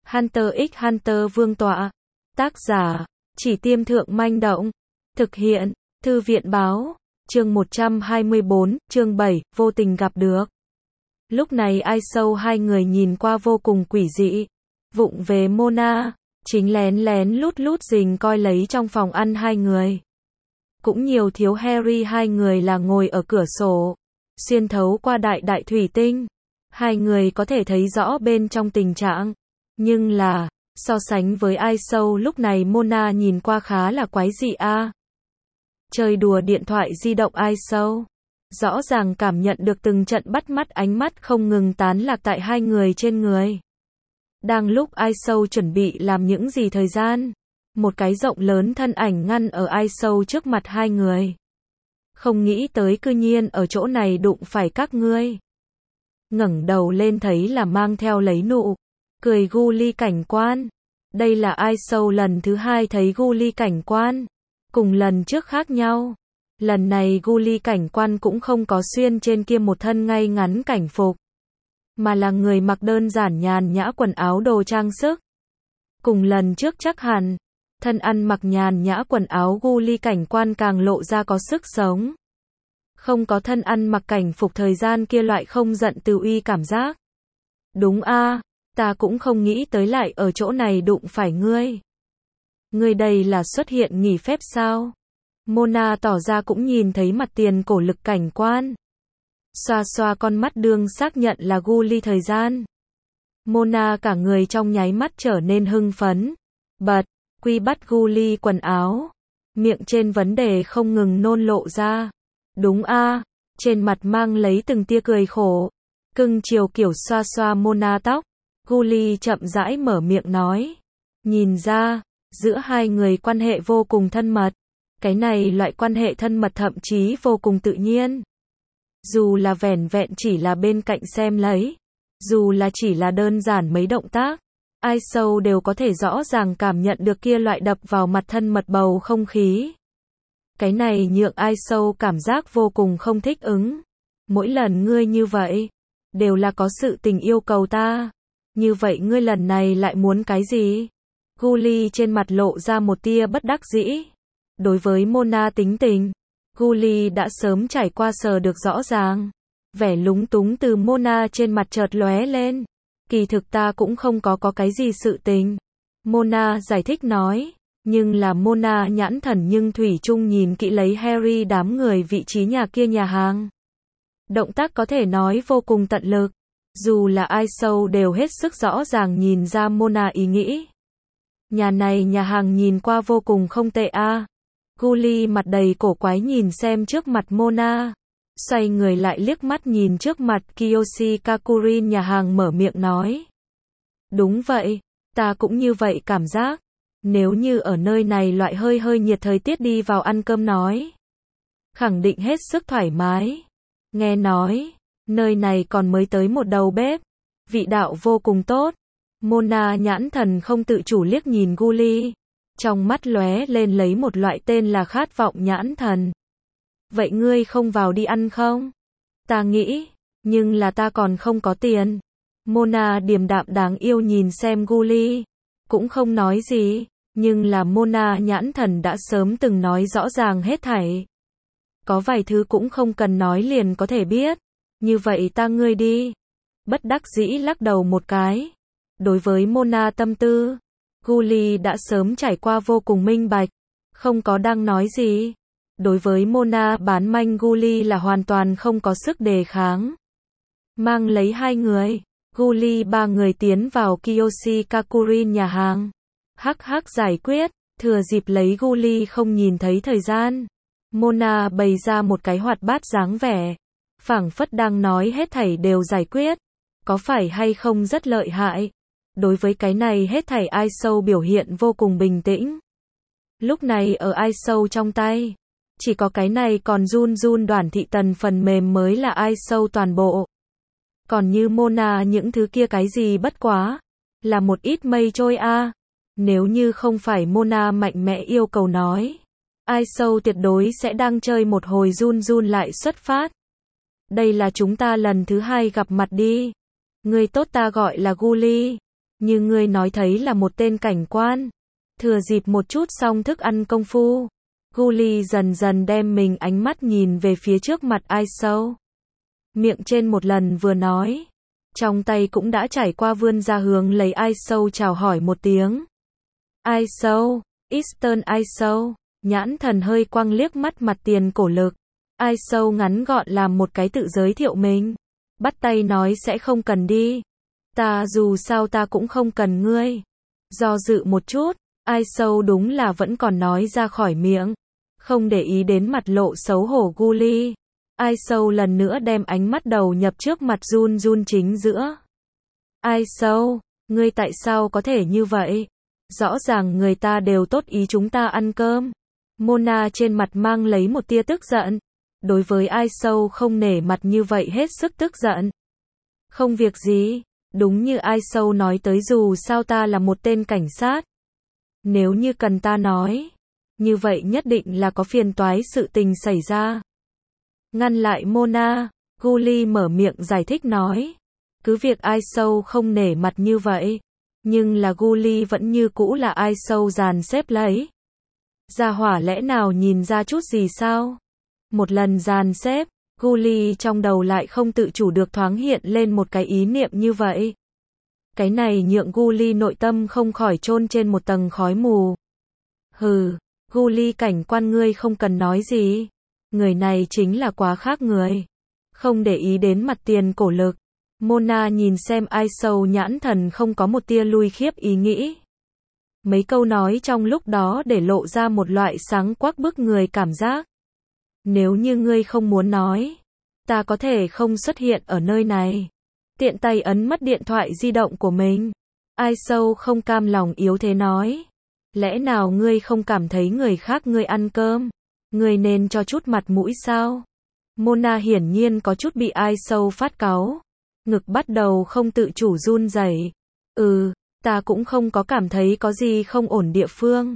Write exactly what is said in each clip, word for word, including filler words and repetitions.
Hunter x Hunter vương tọa. Tác giả, Chỉ Tiêm Thượng Manh Động. Thực hiện, Thư viện báo. Chương một trăm hai mươi bốn, chương bảy, vô tình gặp được. Lúc này ai sâu hai người nhìn qua vô cùng quỷ dị. Vụng về Mona, chính lén lén lút lút rình coi lấy trong phòng ăn hai người. Cũng nhiều thiếu Harry hai người là ngồi ở cửa sổ, xuyên thấu qua đại đại thủy tinh. Hai người có thể thấy rõ bên trong tình trạng. Nhưng là, so sánh với ai sâu lúc này Mona nhìn qua khá là quái dị a. À. Chơi đùa điện thoại di động ai sâu. Rõ ràng cảm nhận được từng trận bắt mắt ánh mắt không ngừng tán lạc tại hai người trên người. Đang lúc ai sâu chuẩn bị làm những gì thời gian, một cái rộng lớn thân ảnh ngăn ở ai sâu trước mặt hai người. Không nghĩ tới cư nhiên ở chỗ này đụng phải các ngươi. Ngẩng đầu lên thấy là mang theo lấy nụ cười Gully cảnh quan. Đây là ai sâu lần thứ hai thấy Gully cảnh quan. Cùng lần trước khác nhau. Lần này Gully cảnh quan cũng không có xuyên trên kia một thân ngay ngắn cảnh phục, mà là người mặc đơn giản nhàn nhã quần áo đồ trang sức. Cùng lần trước chắc hẳn, thân ăn mặc nhàn nhã quần áo Gully cảnh quan càng lộ ra có sức sống. Không có thân ăn mặc cảnh phục thời gian kia loại không giận từ uy cảm giác. Đúng a, à, ta cũng không nghĩ tới lại ở chỗ này đụng phải ngươi. Ngươi đây là xuất hiện nghỉ phép sao? Mona tỏ ra cũng nhìn thấy mặt tiền cổ lực cảnh quan. Xoa xoa con mắt đương xác nhận là Gully thời gian. Mona cả người trong nháy mắt trở nên hưng phấn. Bật, quy bắt Gully quần áo. Miệng trên vấn đề không ngừng nôn lộ ra. Đúng a, à, trên mặt mang lấy từng tia cười khổ. Cưng chiều kiểu xoa xoa Mona tóc. Gully chậm rãi mở miệng nói. Nhìn ra, giữa hai người quan hệ vô cùng thân mật. Cái này loại quan hệ thân mật thậm chí vô cùng tự nhiên. Dù là vẻn vẹn chỉ là bên cạnh xem lấy, dù là chỉ là đơn giản mấy động tác, ai sâu đều có thể rõ ràng cảm nhận được kia loại đập vào mặt thân mật bầu không khí. Cái này nhượng ai sâu cảm giác vô cùng không thích ứng. Mỗi lần ngươi như vậy, đều là có sự tình yêu cầu ta. Như vậy ngươi lần này lại muốn cái gì? Gully trên mặt lộ ra một tia bất đắc dĩ. Đối với Mona tính tình, Gully đã sớm trải qua sờ được rõ ràng. Vẻ lúng túng từ Mona trên mặt chợt lóe lên. Kỳ thực ta cũng không có có cái gì sự tình. Mona giải thích nói. Nhưng là Mona nhãn thần nhưng thủy chung nhìn kỹ lấy Harry đám người vị trí nhà kia nhà hàng. Động tác có thể nói vô cùng tận lực. Dù là ai sâu đều hết sức rõ ràng nhìn ra Mona ý nghĩ. Nhà này nhà hàng nhìn qua vô cùng không tệ a. À. Gully mặt đầy cổ quái nhìn xem trước mặt Mona. Xoay người lại liếc mắt nhìn trước mặt Kiyoshi Kakurin nhà hàng mở miệng nói. Đúng vậy, ta cũng như vậy cảm giác. Nếu như ở nơi này loại hơi hơi nhiệt thời tiết đi vào ăn cơm nói. Khẳng định hết sức thoải mái. Nghe nói, nơi này còn mới tới một đầu bếp. Vị đạo vô cùng tốt. Mona nhãn thần không tự chủ liếc nhìn Gully. Trong mắt lóe lên lấy một loại tên là khát vọng nhãn thần. Vậy ngươi không vào đi ăn không? Ta nghĩ, nhưng là ta còn không có tiền. Mona điềm đạm đáng yêu nhìn xem Gully. Cũng không nói gì, nhưng là Mona nhãn thần đã sớm từng nói rõ ràng hết thảy. Có vài thứ cũng không cần nói liền có thể biết. Như vậy ta ngươi đi. Bất đắc dĩ lắc đầu một cái. Đối với Mona tâm tư, Gully đã sớm trải qua vô cùng minh bạch. Không có đang nói gì. Đối với Mona bán manh Gully là hoàn toàn không có sức đề kháng. Mang lấy hai người, Gully ba người tiến vào Kiyoshi Kakurin nhà hàng. Hắc hắc giải quyết, thừa dịp lấy Gully không nhìn thấy thời gian. Mona bày ra một cái hoạt bát dáng vẻ. Phảng phất đang nói hết thảy đều giải quyết. Có phải hay không rất lợi hại? Đối với cái này hết thảy ai sâu biểu hiện vô cùng bình tĩnh. Lúc này ở ai sâu trong tay. Chỉ có cái này còn run run đoàn thị tần phần mềm mới là ai sâu toàn bộ. Còn như Mona những thứ kia cái gì bất quá. Là một ít mây trôi a. À. Nếu như không phải Mona mạnh mẽ yêu cầu nói. Ai sâu tuyệt đối sẽ đang chơi một hồi run run lại xuất phát. Đây là chúng ta lần thứ hai gặp mặt đi. Người tốt ta gọi là Gully. Như ngươi nói thấy là một tên cảnh quan. Thừa dịp một chút xong thức ăn công phu. Guli dần dần đem mình ánh mắt nhìn về phía trước mặt Ai Sâu. Miệng trên một lần vừa nói. Trong tay cũng đã trải qua vươn ra hướng lấy Ai Sâu chào hỏi một tiếng. Ai Sâu, Eastern Ai Sâu, nhãn thần hơi quăng liếc mắt mặt tiền cổ lực. Ai Sâu ngắn gọn làm một cái tự giới thiệu mình. Bắt tay nói sẽ không cần đi. Ta dù sao ta cũng không cần ngươi. Do dự một chút, Ai Sâu đúng là vẫn còn nói ra khỏi miệng. Không để ý đến mặt lộ xấu hổ Guli. Ai Sâu lần nữa đem ánh mắt đầu nhập trước mặt run run chính giữa. Ai Sâu, ngươi tại sao có thể như vậy? Rõ ràng người ta đều tốt ý chúng ta ăn cơm. Mona trên mặt mang lấy một tia tức giận. Đối với Ai Sâu không nể mặt như vậy hết sức tức giận. Không việc gì, đúng như Ai Sâu nói tới dù sao ta là một tên cảnh sát. Nếu như cần ta nói, như vậy nhất định là có phiền toái sự tình xảy ra. Ngăn lại Mona, Guli mở miệng giải thích nói. Cứ việc Ai Sâu không nể mặt như vậy, nhưng là Guli vẫn như cũ là Ai Sâu dàn xếp lấy. Gia hỏa lẽ nào nhìn ra chút gì sao? Một lần dàn xếp, Guli trong đầu lại không tự chủ được thoáng hiện lên một cái ý niệm như vậy. Cái này nhượng Guli nội tâm không khỏi chôn trên một tầng khói mù. Hừ, Guli cảnh quan ngươi không cần nói gì. Người này chính là quá khác người. Không để ý đến mặt tiền cổ lực. Mona nhìn xem Ai Sâu nhãn thần không có một tia lui khiếp ý nghĩ. Mấy câu nói trong lúc đó để lộ ra một loại sáng quắc bức người cảm giác. Nếu như ngươi không muốn nói, ta có thể không xuất hiện ở nơi này. Tiện tay ấn mất điện thoại di động của mình. Ai Sâu không cam lòng yếu thế nói. Lẽ nào ngươi không cảm thấy người khác ngươi ăn cơm? Ngươi nên cho chút mặt mũi sao? Mona hiển nhiên có chút bị Ai Sâu phát cáu. Ngực bắt đầu không tự chủ run rẩy. Ừ, ta cũng không có cảm thấy có gì không ổn địa phương.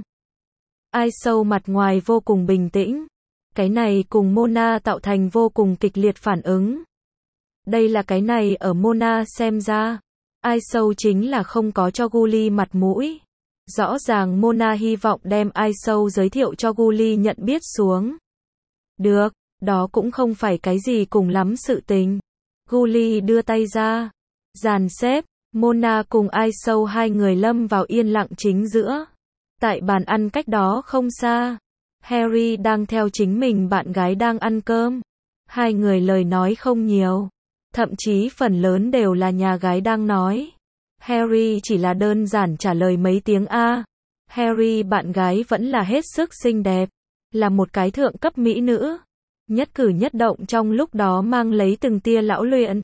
Ai Sâu mặt ngoài vô cùng bình tĩnh. Cái này cùng Mona tạo thành vô cùng kịch liệt phản ứng. Đây là cái này ở Mona xem ra. Ai Sâu chính là không có cho Guli mặt mũi. Rõ ràng Mona hy vọng đem Ai Sâu giới thiệu cho Guli nhận biết xuống. Được, đó cũng không phải cái gì cùng lắm sự tình. Guli đưa tay ra. Dàn xếp, Mona cùng Ai Sâu hai người lâm vào yên lặng chính giữa. Tại bàn ăn cách đó không xa. Harry đang theo chính mình bạn gái đang ăn cơm. Hai người lời nói không nhiều. Thậm chí phần lớn đều là nhà gái đang nói. Harry chỉ là đơn giản trả lời mấy tiếng A. Harry bạn gái vẫn là hết sức xinh đẹp. Là một cái thượng cấp mỹ nữ. Nhất cử nhất động trong lúc đó mang lấy từng tia lão luyện.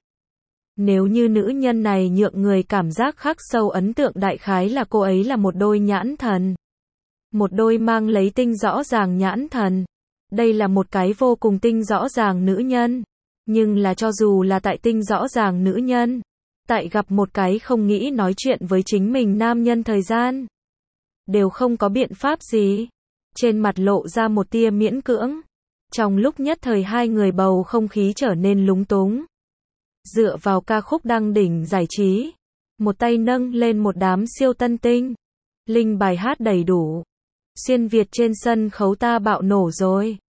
Nếu như nữ nhân này nhượng người cảm giác khắc sâu ấn tượng đại khái là cô ấy là một đôi nhãn thần. Một đôi mang lấy tinh rõ ràng nhãn thần. Đây là một cái vô cùng tinh rõ ràng nữ nhân. Nhưng là cho dù là tại tinh rõ ràng nữ nhân, tại gặp một cái không nghĩ nói chuyện với chính mình nam nhân thời gian, đều không có biện pháp gì. Trên mặt lộ ra một tia miễn cưỡng. Trong lúc nhất thời hai người bầu không khí trở nên lúng túng. Dựa vào ca khúc đăng đỉnh giải trí, một tay nâng lên một đám siêu tân tinh. Linh bài hát đầy đủ. Xuyên Việt trên sân khấu ta bạo nổ rồi.